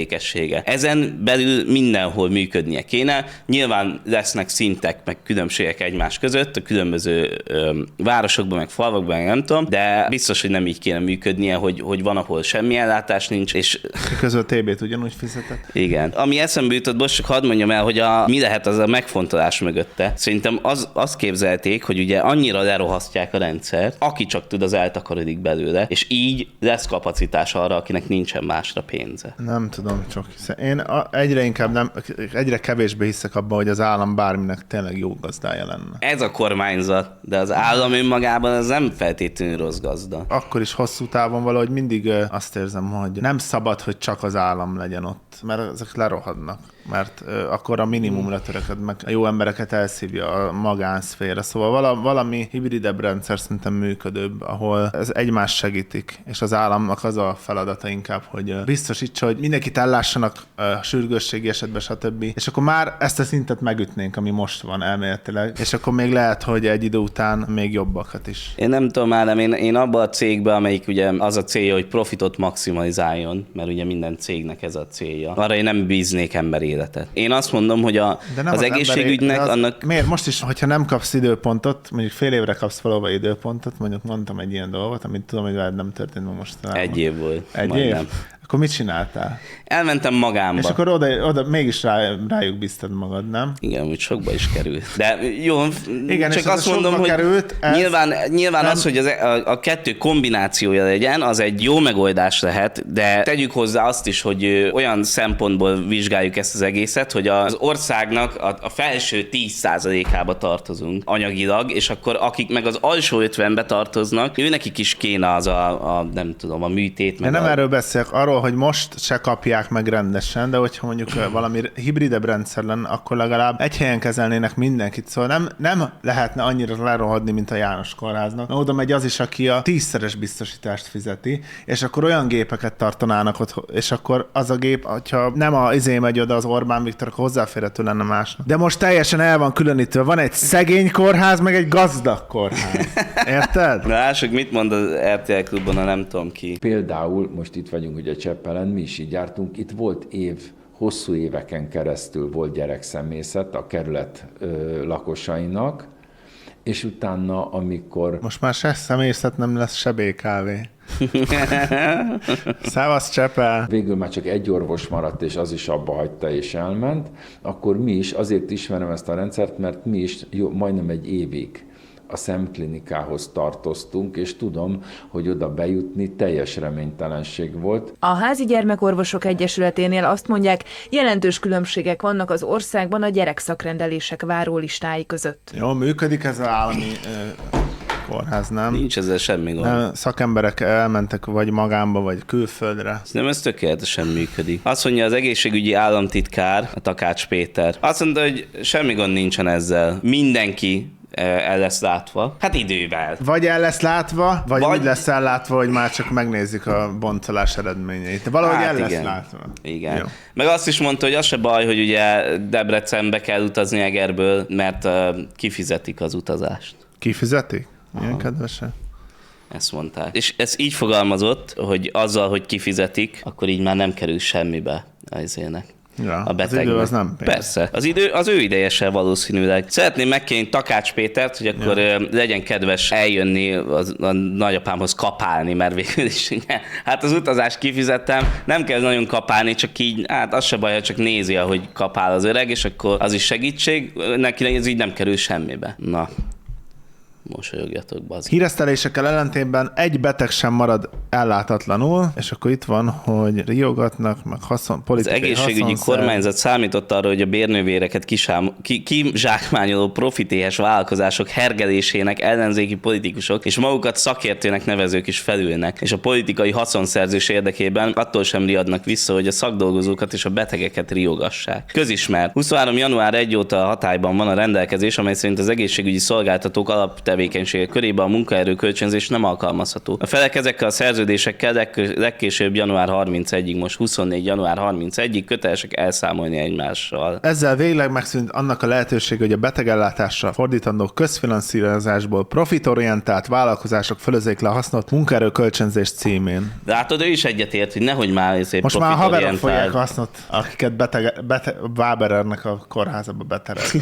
Ezen belül mindenhol működnie kéne. Nyilván lesznek szintek, meg különbségek egymás között, a különböző ö, városokban, meg falvakban, nem tudom, de biztos, hogy nem így kéne működnie, hogy, hogy van, ahol semmi ellátás nincs, és... Közül a té bét ugyanúgy fizetett. Igen. Ami eszembe jutott, most csak hadd mondjam el, hogy a, mi lehet az a megfontolás mögötte. Szerintem az, azt képzelték, hogy ugye annyira lerohasztják a rendszert, aki csak tud, az eltakarodik belőle, és így lesz kapacitás arra, akinek nincsen másra pénze. Nem tudom. Csak én egyre inkább nem, egyre kevésbé hiszek abban, hogy az állam bárminek tényleg jó gazdája lenne. Ez a kormányzat, de az állam önmagában az nem feltétlenül rossz gazda. Akkor is hosszú távon valahogy mindig azt érzem, hogy nem szabad, hogy csak az állam legyen ott, mert ezek lerohadnak. Mert uh, akkor a minimumra töreked, meg a jó embereket elszívja a magánszféra. Szóval vala, valami hibridebb rendszer szerintem működőbb, ahol ez egymást segítik, és az államnak az a feladata inkább, hogy uh, biztosítsa, hogy mindenkit ellássanak uh, sürgősségi esetben, stb. És akkor már ezt a szintet megütnénk, ami most van elméletileg, és akkor még lehet, hogy egy idő után még jobbakat is. Én nem tudom, Ádám, én, én abban a cégben, amelyik ugye az a célja, hogy profitot maximalizáljon, mert ugye minden cégnek ez a célja. Arra én nem bíznék emberi életet. Én azt mondom, hogy a, az, az egészségügynek az, annak... Miért? Most is, hogyha nem kapsz időpontot, mondjuk fél évre kapsz valóban időpontot, mondjuk mondtam egy ilyen dolgot, amit tudom, hogy veled nem történt most. Egy év volt. Egy majdnem. év? Akkor mit csináltál? Elmentem magamba. És akkor oda, oda mégis rá, rájuk bíztad magad, nem? Igen, úgy sokba is került. De jó, Igen, csak és azt mondom, hogy került, ez nyilván, nyilván nem... az, hogy az, a, a kettő kombinációja legyen, az egy jó megoldás lehet, de tegyük hozzá azt is, hogy olyan szempontból vizsgáljuk ezt az egészet, hogy az országnak a, a felső tíz százalékába tartozunk anyagilag, és akkor akik meg az alsó ötvenbe tartoznak, ő nekik is kéne az a, a nem tudom, a műtét. Meg nem a... erről beszélek, arról, hogy most se kapják meg rendesen, de hogyha mondjuk valami hibridebb rendszer lenne, akkor legalább egy helyen kezelnének mindenkit. Szóval nem, nem lehetne annyira lerohadni, mint a János kórháznak. Oda megy az is, aki a tízszeres biztosítást fizeti, és akkor olyan gépeket tartanának ott, és akkor az a gép, hogyha nem a izé megy oda az Orbán Viktor, akkor hozzáférhető lenne másnak. De most teljesen el van különítve. Van egy szegény kórház, meg egy gazdag kórház. Érted? Na lássuk, mit mond az er té el Klubban, a nem tudom ki. Például, most itt vagyunk ugye Cseppelen, mi is így jártunk, itt volt év, hosszú éveken keresztül volt gyerekszemészet a kerület ö, lakosainak, és utána, amikor... Most már se személyzet nem lesz, se bé ká vé. Szevasz, Csepel! Végül már csak egy orvos maradt, és az is abba hagyta, és elment, akkor mi is, azért ismerem ezt a rendszert, mert mi is jó, majdnem egy évig a szemklinikához tartoztunk, és tudom, hogy oda bejutni teljes reménytelenség volt. A Házi Gyermekorvosok Egyesületénél azt mondják, jelentős különbségek vannak az országban a gyerekszakrendelések várólistái között. Jó, működik ez az állami ö, kórház, nem? Nincs ezzel semmi gond. Nem, szakemberek elmentek vagy magánba, vagy külföldre. Nem, ez tökéletesen működik. Azt mondja az egészségügyi államtitkár, a Takács Péter. Azt mondta, hogy semmi gond nincsen ezzel. Mindenki el lesz látva. Hát idővel. Vagy el lesz látva, vagy, Vagy- úgy lesz ellátva, hogy már csak megnézik a boncolás eredményeit. De valahogy Hát el lesz igen. látva. Igen. Jó. Meg azt is mondta, hogy az se baj, hogy ugye Debrecenbe kell utazni Egerből, mert uh, kifizetik az utazást. Kifizetik? Ilyen kedvesen. Ezt mondták. És ez így fogalmazott, hogy azzal, hogy kifizetik, akkor így már nem kerül semmibe az ének. Ja, A az betegnek. idő az nem pénz. Persze. Az idő az ő idejesen valószínűleg. Szeretném megkérni Takács Pétert, hogy akkor ja. legyen kedves eljönni az, a nagyapámhoz kapálni, mert végül is hát az utazást kifizettem, nem kell nagyon kapálni, csak így, hát az se baj, ha csak nézi, ahogy kapál az öreg, és akkor az is segítség, neki ez így nem kerül semmibe. Na, mosolyogjatok, bazd. Híresztelésekkel ellentétben egy beteg sem marad ellátatlanul, és akkor itt van, hogy riogatnak, meg haszon, Az politikai egészségügyi haszonszer. kormányzat számított arra, hogy a bérnővéreket kisám, ki, kizsákmányoló profitéhes vállalkozások hergelésének ellenzéki politikusok és magukat szakértőnek nevezők is felülnek, és a politikai haszonszerzés érdekében attól sem riadnak vissza, hogy a szakdolgozókat és a betegeket riogassák. Közismert. huszonhárom január elseje óta hatályban van a rendelkezés, amely szerint az egészségügyi szolgáltatók alaptevékenységek körében a munkaerő kölcsönzés nem alkalmazható. A felek ezekkel a szerződésekkel legkö- legkésőbb január harmincegyedikéig, most huszonnégy január harmincegyedikéig kötelesek elszámolni egymással. Ezzel végleg megszűnt annak a lehetőség, hogy a betegellátásra fordítandó közfinanszírozásból profitorientált vállalkozások fölözzék le a hasznot munkaerő kölcsönzés címén. Látod, ő is egyetért, hogy nehogy már ezért Most már a haverok profitorientált. fogják a hasznot, akiket beteg, beteg, Waberernek a kórházába beterezni.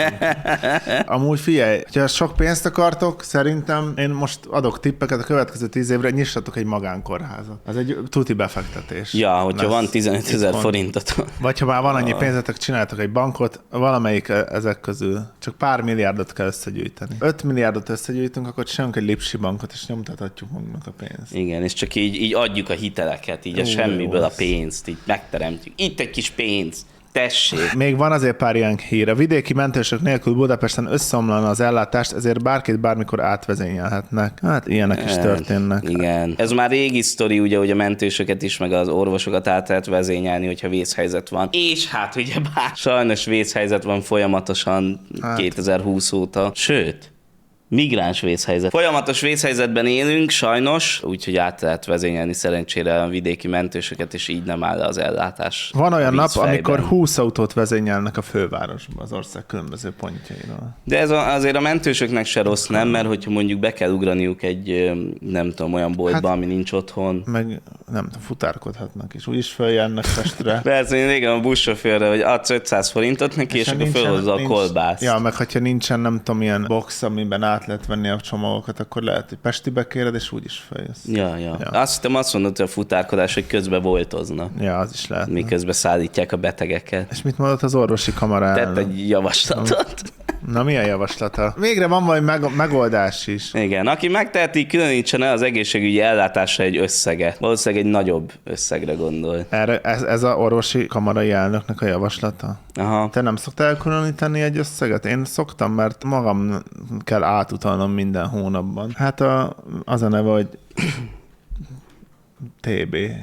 Amúgy figyelj, ha sok pénzt akartok, szerintem én most adok tippeket a következő tíz évre, nyissatok egy magánkórházat. Ez egy tuti befektetés. Ja, hogyha lesz van tizenötezer itthon. forintot. Vagy ha már van annyi pénzetek, csináltok egy bankot, valamelyik ezek közül csak pár milliárdot kell összegyűjteni. öt milliárdot összegyűjtünk, akkor csinálunk egy Lipsi bankot, és nyomtathatjuk magunknak a pénzt. Igen, és csak így, így adjuk a hiteleket, így a Ú, semmiből jó a az. pénzt, így megteremtjük. Itt egy kis pénz, tessék. Még van azért pár ilyen hír. A vidéki mentősök nélkül Budapesten összeomlana az ellátást, ezért bárkit bármikor átvezényelhetnek. Hát ilyenek is történnek. Igen. Ez már régi sztori, ugye, hogy a mentősöket is, meg az orvosokat át lehet vezényelni, hogyha vészhelyzet van. És hát ugye bár sajnos vészhelyzet van folyamatosan Hát. kétezer-húsz óta. Sőt, migráns vészhelyzet. Folyamatos vészhelyzetben élünk, sajnos, úgyhogy át lehet vezényelni szerencsére a vidéki mentősöket, és így nem áll le az ellátás. Van olyan a nap, vízfejben. amikor húsz autót vezényelnek a fővárosba, az ország különböző pontjairól. De ez a, azért a mentősöknek se rossz, nem? Mert hogyha mondjuk be kell ugraniuk egy, ö, nem tudom, olyan boltba, Hát- ami nincs otthon. Meg nem tudom, futárkodhatnak is. Úgyis följönnek Pestre. Persze, én régen a buszsofőrre, hogy adsz ötszáz forintot neki, és, ha akkor nincsen- fölhozza a nincs- kolbászt. Ja, meg hogyha nincsen, nem tudom, ilyen box, amiben át át lehet venni a csomagokat, akkor lehet, hogy Pestibe kéred, és úgyis feljössz. Ja, ja, Ja. Azt hittem azt mondod, hogy a futárkodás, hogy közben voltozna. Ja, az is lehet. Miközben szállítják a betegeket. És mit mondott az orvosi kamara? Tett egy javaslatot. Na, milyen javaslata? Végre van valami meg- megoldás is. Igen, aki megteheti, különítsen el az egészségügyi ellátásra egy összeget. Valószínűleg egy nagyobb összegre gondol. Erre, ez, ez a orvosi kamarai elnöknek a javaslata. Aha. Te nem szoktál elkülöníteni egy összeget? Én szoktam, mert magam kell átutalnom minden hónapban. Hát a, az a neve, hogy té bé. És,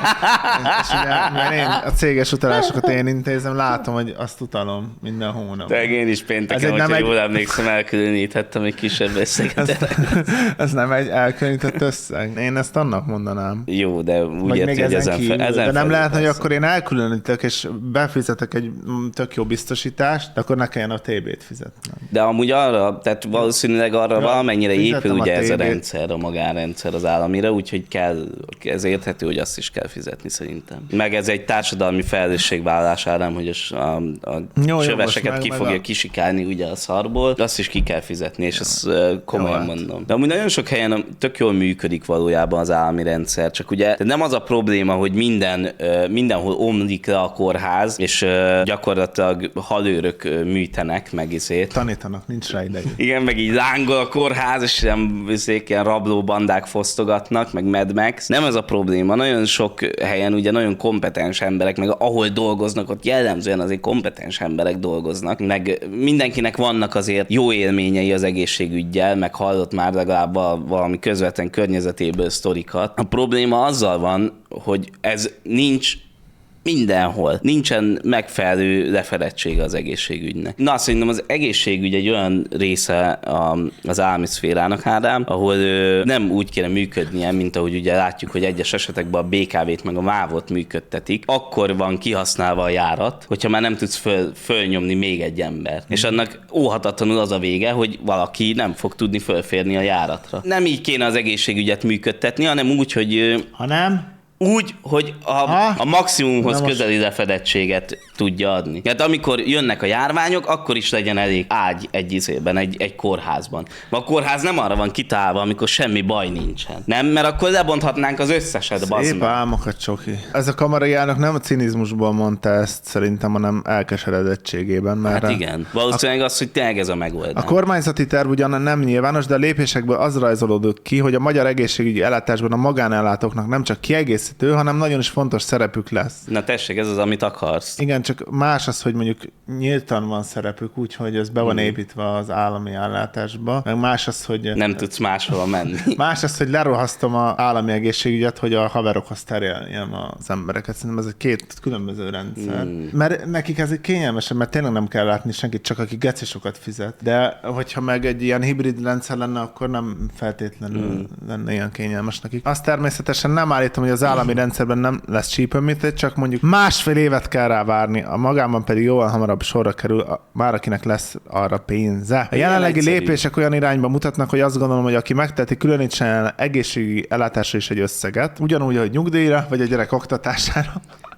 és ugye, mert én a céges utalásokat én intézem, látom, hogy azt utalom minden hónapban. De én is Ez pénteken, egy nem hogyha egy- jól emlékszem, elkülöníthettem egy kisebb összeget. Ez, ez nem egy elkülönített összeg. Én ezt annak mondanám. Jó, de úgy Vagy érti, még hogy ezen ezen, kívül. fe, ezen De nem felül lehet, hogy persze. akkor én elkülönítek, és befizetek egy mm, tök jó biztosítást, de akkor ne kelljen a té bét fizetnem. De amúgy arra, tehát valószínűleg arra Ja, valamennyire fizetem épül a ugye ez a té bét. rendszer, a magánrendszer az államira, úgyhogy kell, ez érthető, hogy azt is kell fizetni szerintem. Meg ez egy társadalmi felelősségvállalás állam, hogy a, a, a Jó, csöveseket jogos, ki meg- fogja meg a- kisikálni ugye a szarból, azt is ki kell fizetni, és ezt ö, komolyan Jó, hát. mondom. De amúgy nagyon sok helyen tök jól működik valójában az állami rendszer, csak ugye de nem az a probléma, hogy minden, ö, mindenhol omlik le a kórház, és ö, gyakorlatilag halőrök ö, műtenek meg izét. Tanítanak, nincs rá idejük. Igen, meg így lángol a kórház, és ilyen, ilyen rabló bandák fosztogatnak, meg Mad Max. Nem ez a probléma. Nagyon sok helyen ugye nagyon kompetens emberek, meg ahol dolgoznak, ott jellemzően azért kompetens emberek dolgoznak, meg mindenkinek vannak azért jó élményei az egészségüggyel, meg hallott már legalább val- valami közvetlen környezetéből sztorikat. A probléma azzal van, hogy ez nincs mindenhol. Nincsen megfelelő lefedettség az egészségügynek. Na, szerintem az egészségügy egy olyan része a, az állami szférának, Ádám, ahol ö, nem úgy kéne működnie, mint ahogy ugye látjuk, hogy egyes esetekben a bé ká vét meg a mávot működtetik. Akkor van kihasználva a járat, hogyha már nem tudsz föl, fölnyomni még egy embert. És annak óhatatlanul az a vége, hogy valaki nem fog tudni fölférni a járatra. Nem így kéne az egészségügyet működtetni, hanem úgy, hogy ö, Ha nem, úgy, hogy a, Ha? a maximumhoz Na most- közeli lefedettséget tudja adni. Tehát amikor jönnek a járványok, akkor is legyen elég ágy egy izében, egy, egy kórházban. A kórház nem arra van kitálva, amikor semmi baj nincsen. Nem, mert akkor lebonthatnánk az összeset, bazd szép meg. álmokat, Csoki. Ez a kamarai elnök nem a cinizmusból mondta ezt szerintem, hanem elkeseredettségében. Mert Hát igen. Valószínűleg az, hogy tényleg ez a megoldás. a kormányzati terv ugyan nem nyilvános, de a lépésekből az rajzolódott ki, hogy a magyar egészségügyi ellátásban a magánellátóknak nem csak kiegészítő, hanem nagyon is fontos szerepük lesz. Na tessék, ez az, amit akarsz. Igen, csak más az, hogy mondjuk nyíltan van szerepük, úgyhogy ez be van építve az állami ellátásba, meg más az, hogy Nem tudsz máshova menni. más az, hogy lerohasztom az állami egészségügyet, hogy a haverokhoz tereljem az embereket. Szerintem ez egy két különböző rendszer. Mm. Mert nekik ez egy kényelmesebb, mert tényleg nem kell látni senkit, csak aki geci sokat fizet. De hogyha meg egy ilyen hibrid rendszer lenne, akkor nem feltétlenül mm. lenne ilyen kényelmes nekik. Azt természetesen nem állítom, hogy az állami rendszerben nem lesz csípőműtét, csak mondjuk másfél évet kell rá várni, a magában pedig jóval hamarabb sorra kerül, a, már akinek lesz arra pénze. A jelenlegi egyszerű. lépések olyan irányba mutatnak, hogy azt gondolom, hogy aki megteheti, különítsen el egészségügyi ellátásra is egy összeget, ugyanúgy, hogy nyugdíjra, vagy a gyerek oktatására.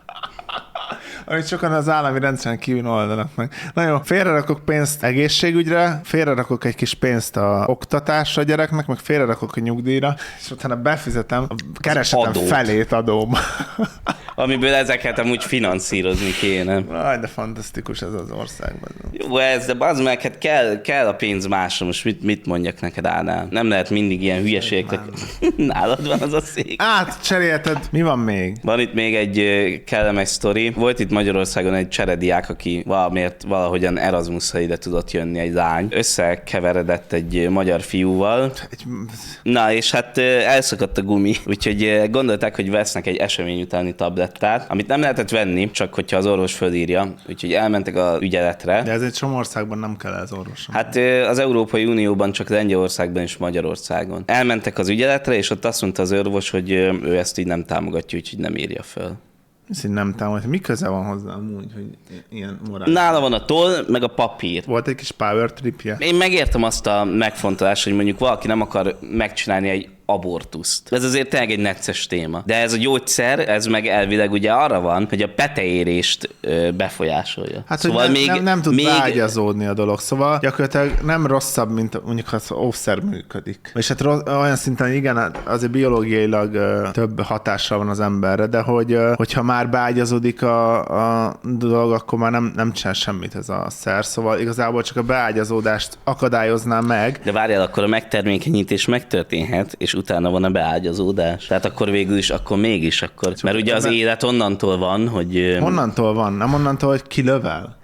Amit sokan az állami rendszeren kívül oldanak meg. Na jó, félrerakok pénzt egészségügyre, félrerakok egy kis pénzt a oktatásra a gyereknek, meg félrerakok a nyugdíjra, és utána befizetem a keresetem adót. felét adóm. Amiből ezeket amúgy finanszírozni kéne. Aj, de fantasztikus ez az országban. Jó, ez, de az meg, hát kell, kell a pénz másra. Most mit, mit mondjak neked, Ádám? Nem lehet mindig ilyen hülyeségek. Nálad van az a szék. Átcserélted. Mi van még? Van itt még egy ö, kellemes sztori. Volt itt Magyarországon egy cserediák, aki valamiért valahogyan Erasmusra ide tudott jönni, egy lány. Összekeveredett egy ö, magyar fiúval. Egy... Na, és hát ö, elszakadt a gumi. Úgyhogy ö, gondolták, hogy vesznek egy esemény utáni tablettát, amit nem lehetett venni, csak hogyha az orvos fölírja. Úgyhogy elmentek a ügyeletre. De ez egy csomó országban nem kell ez orvosom. Hát ö, az Európai Unióban csak Lengyelországban és Magyarországon. Elmentek az ügyeletre, és ott azt mondta az orvos, hogy ö, ő ezt így nem támogatja, úgyhogy nem írja föl. Ez így nem támogat. Mi köze van hozzá amúgy, hogy ilyen morális? Nála van a toll, meg a papír. Volt egy kis power tripje? Én megértem azt a megfontolást, hogy mondjuk valaki nem akar megcsinálni egy abortuszt. Ez azért tényleg egy necces téma. De ez a gyógyszer, ez meg elvileg ugye arra van, hogy a peteérést ö, befolyásolja. Hát, szóval hogy ne, még, nem, nem tud még... beágyazódni a dolog, szóval gyakorlatilag nem rosszabb, mint mondjuk ha az óvszer működik. És hát rossz, olyan szinten, hogy igen, azért biológiailag ö, több hatással van az emberre, de hogy ö, hogyha már beágyazódik a, a dolog, akkor már nem, nem csinál semmit ez a szer, szóval igazából csak a beágyazódást akadályozná meg. De várjál, akkor a megtermékenyítés megtörténhet, és utána van a beágyazódás. Tehát akkor végül is, akkor mégis, akkor... Mert ugye az élet onnantól van, hogy... Honnantól van? Nem onnantól, hogy kilövel?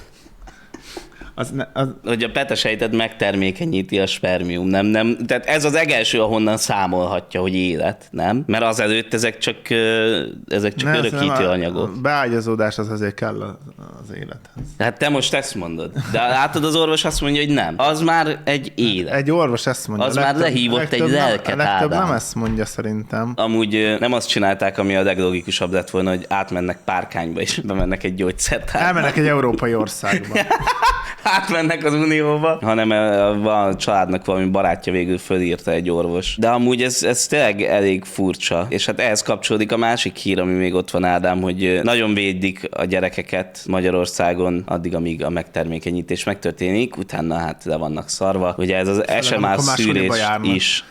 Az, ne, az... Hogy a petesejtet megtermékenyíti a spermium, nem, nem. Tehát ez az legelső, ahonnan számolhatja, hogy élet, nem? Mert azelőtt ezek csak, ezek csak ne, örökítő a, anyagok. A beágyazódás az azért kell az élethez. Hát te most ezt mondod. De látod, az orvos azt mondja, hogy nem. Az már egy élet. Egy orvos ezt mondja. Az már lehívott egy lelket, nem, A legtöbb Ádám. nem ezt mondja szerintem. Amúgy nem azt csinálták, ami a leglogikusabb lett volna, hogy átmennek Párkányba, és bemennek egy gyógyszertárba. Elmennek egy európai országba. Átmennek az Unióba, hanem a családnak valami barátja végül fölírta egy orvos. De amúgy ez, ez tényleg elég furcsa. És hát ehhez kapcsolódik a másik hír, ami még ott van, Ádám, hogy nagyon védik a gyerekeket Magyarországon addig, amíg a megtermékenyítés megtörténik, utána hát le vannak szarva. Ugye ez az es em á szűrés is.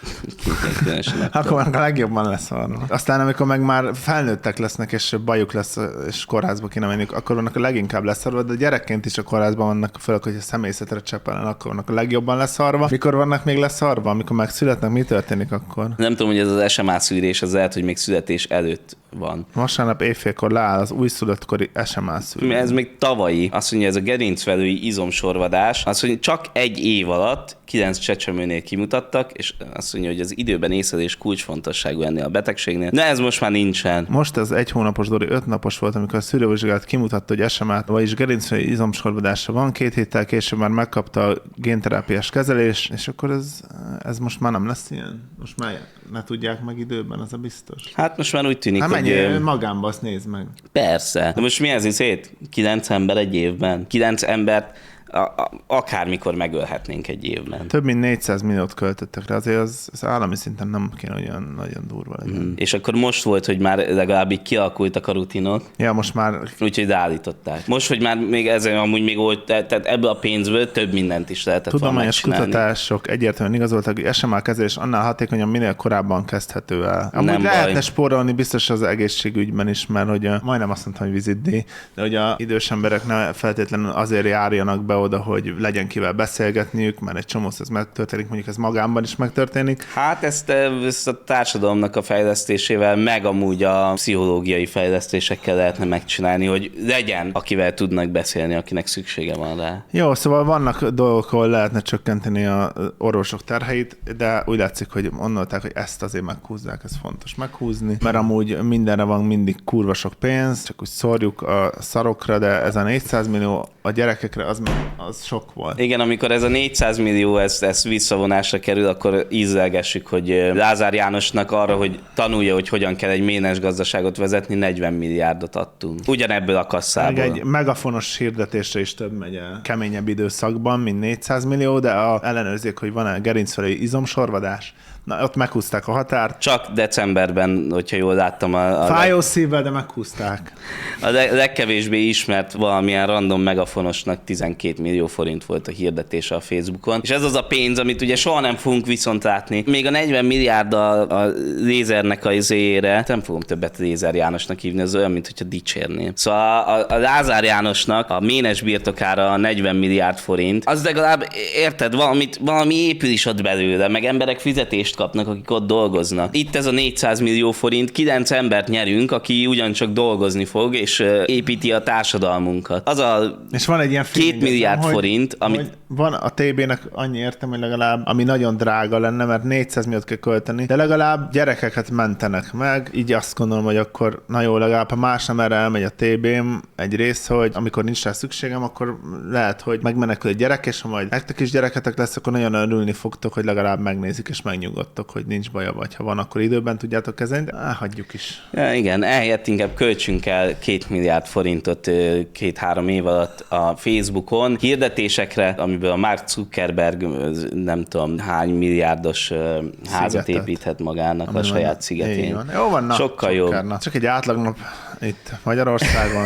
Akkor már a legjobban lesz arra. Aztán amikor meg már felnőttek lesznek, és bajuk lesz, és kórházba kéne menniük, akkor vannak a leginkább leszarva, de gyerekként is a kórházban vannak, főleg, hogy a személyzetre csepelen, akkor vannak a legjobban leszarva. Mikor vannak még leszarva? Amikor megszületnek, mi történik akkor? Nem tudom, hogy ez az es em á szűrés, az lehet, hogy még születés előtt van. Vasárnap éjfélkor leáll az újszülöttkori es em á szűrés. Ez még tavalyi. Azt mondja, ez a gerincvelői izomsorvadás. Azt mondja, csak egy év alatt kilenc csecsemőnél kimutattak, és azt mondja, hogy az időben észlelés kulcsfontosságú ennél a betegségnél. De ez most már nincsen. Most ez egy hónapos, Dori, öt napos volt, amikor a szűrővizsgálat kimutatta, hogy es em á, vagyis gerincvelői izomsorvadása van. Két héttel később már megkapta a génterápiás kezelés, és akkor ez, ez most már nem lesz ilyen. Most már ne tudják meg időben, az a biztos. Hát most már úgy tűnik, Hát hogy... menjél magánba, azt nézd meg. Persze. De most mi ez szét? Kilenc ember egy évben? Kilenc embert a, a, akármikor megölhetnénk egy évben. Több mint négyszáz milliót költöttek rá, azért az, az állami szinten nem kéne olyan nagyon durva legyen. Mm. És akkor most volt, hogy már legalább így kialakultak a rutinok. Ja, most már... Úgyhogy beállították. Most, hogy már még ezen amúgy még volt, tehát ebből a pénzből több mindent is lehetett volna Tudományos megcsinálni. kutatások egyértelműen igazoltak, hogy es em á kezelés annál hatékonyabb, minél korábban kezdhető el. Amúgy Nem lehetne baj. spórolni biztos az egészségügyben is, mert hogy a, majdnem azt mondtam, hogy vizitdíj, de hogy a idős emberek ne feltétlenül azért járjanak be oda, hogy legyen kivel beszélgetniük, mert egy csomó ez megtörténik, mondjuk ez magánban is megtörténik. Hát ezt, ezt a társadalomnak a fejlesztésével, meg amúgy a pszichológiai fejlesztésekkel lehetne megcsinálni, hogy legyen, akivel tudnak beszélni, akinek szüksége van rá. Jó, szóval vannak dolgok, ahol lehetne csökkenteni a orvosok terheit, de úgy látszik, hogy gondolták, hogy ezt azért meghúzzák, ez fontos meghúzni, mert amúgy mindenre van mindig kurva sok pénz, csak úgy szórjuk a szarokra, de ez a négyszáz millió a gyerekekre az, az sok volt. Igen, amikor ez a négyszáz millió ez, ez visszavonásra kerül, akkor ízlelgessük, hogy Lázár Jánosnak arra, hogy tanulja, hogy hogyan kell egy ménes gazdaságot vezetni, negyven milliárdot adtunk. Ugyanebből a kasszából. Meg egy megafonos hirdetésre is több megy el keményebb időszakban, mint négyszáz millió, de a, ellenőrzik, hogy van-e gerincvelői izomsorvadás. Na, ott meghúzták a határt. Csak decemberben, hogyha jól láttam. A, a Fájó leg, szívvel, de meghúzták. a leg, legkevésbé ismert valamilyen random megafonosnak tizenkét millió forint volt a hirdetése a Facebookon. És ez az a pénz, amit ugye soha nem fogunk viszont látni. Még a negyven milliárd a, a lézernek a izére, nem fogom többet Lézer Jánosnak hívni, az olyan, mint hogyha dicsérném. Szóval a, a Lázár Jánosnak a ménes birtokára negyven milliárd forint, az legalább, érted, valamit, valami épül is ott belőle, meg emberek fizetést kapnak, akik ott dolgoznak. Itt ez a négyszáz millió forint, kilenc embert nyerünk, aki ugyancsak dolgozni fog, és építi a társadalmunkat. Az a és van egy ilyen két milliárd hogy, forint, amit... hogy van a té bének annyi értem, hogy legalább, ami nagyon drága lenne, mert négyszáz milliót kell költeni, de legalább gyerekeket mentenek meg, így azt gondolom, hogy akkor na jó, legalább ha más nem erre elmegy a té bém egy rész, hogy amikor nincs rá szükségem, akkor lehet, hogy megmenekül egy gyerek, és ha majd nektek is gyereketek lesz, akkor nagyon örülni fogtok, hogy legalább megnézik és megnyugodtok, hogy nincs baja, vagy ha van, akkor időben tudjátok kezelni, de á, hagyjuk is. Ja, igen, ehelyett inkább költsünk el két milliárd forintot két-három év alatt a Facebookon, hirdetésekre, amiből a Mark Zuckerberg nem tudom hány milliárdos házat Szigetet. építhet magának Ami a van- saját így szigetén. van. Jó van, na, Sokkal jobb. Zucker, na. Csak egy átlagnap itt Magyarországon.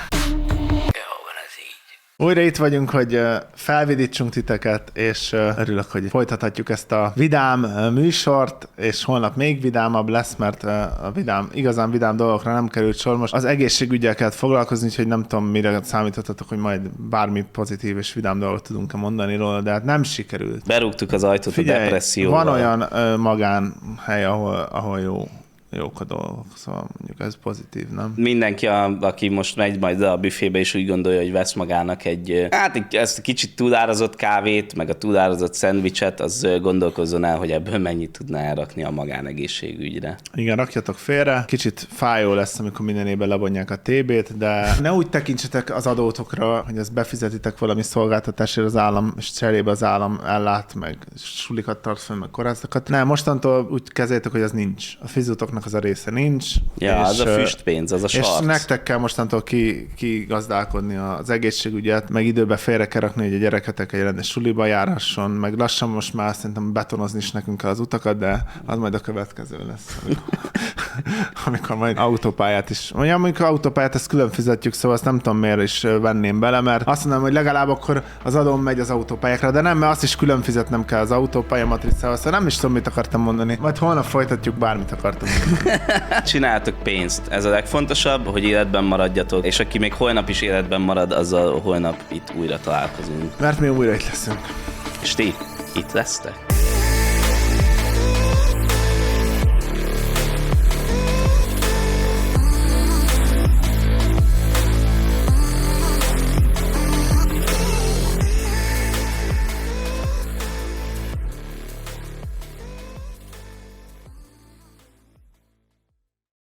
Újra itt vagyunk, hogy ö, felvidítsunk titeket, és ö, örülök, hogy folytathatjuk ezt a vidám ö, műsort, és holnap még vidámabb lesz, mert ö, a vidám, igazán vidám dolgokra nem került sor. Most az egészségügyel kellett foglalkozni, úgyhogy nem tudom, mire számítottatok, hogy majd bármi pozitív és vidám dolgot tudunk mondani róla, de hát nem sikerült. Berúgtuk az ajtót Figyelj, a depresszióval. van olyan ö, magánhely, ahol, ahol jó, jók a dolgok, szóval mondjuk ez pozitív, nem? Mindenki, a, aki most megy majd a büfébe, és úgy gondolja, hogy vesz magának egy, hát egy- ezt a kicsit túlárazott kávét, meg a túlárazott szendvicset, az gondolkozzon el, hogy ebből mennyit tudná elrakni a magánegészségügyre. Igen, rakjatok félre. Kicsit fájó lesz, amikor minden évben lebonják a té bét, de ne úgy tekintsetek az adótokra, hogy ezt befizetitek valami szolgáltatásért az állam, és cserébe az állam ellát, meg sulikat tart fel, meg korázakat. Nem, mostantól úgy kezeljétek, hogy az nincs. A fizutoknak az a része nincs. Ja, és, az a ö, füstpénz, az a És sarc. nektek kell mostantól ki, ki gazdálkodni az egészségügyet, meg időbe félre kell rakni, hogy a gyereketek egy rendes suliba járhasson, meg lassan most már szerintem betonozni is nekünk kell az utakat, de az majd a következő lesz. Amikor, amikor majd autópályát is. Mondjam, amikor autópályát ezt külön fizetjük, szóval azt nem tudom miért is venném bele, mert azt mondom, hogy legalább akkor az adóm megy az autópályákra, de nem, mert azt is külön fizetnem kell az autópálya matricával, szóval nem is tudom, mit akartam mondani. Majd holnap folytatjuk, bármit akartam mondani. Csináltok pénzt. Ez a legfontosabb, hogy életben maradjatok, és aki még holnap is életben marad, azzal holnap itt újra találkozunk. Mert mi újra itt leszünk. És ti itt lesztek?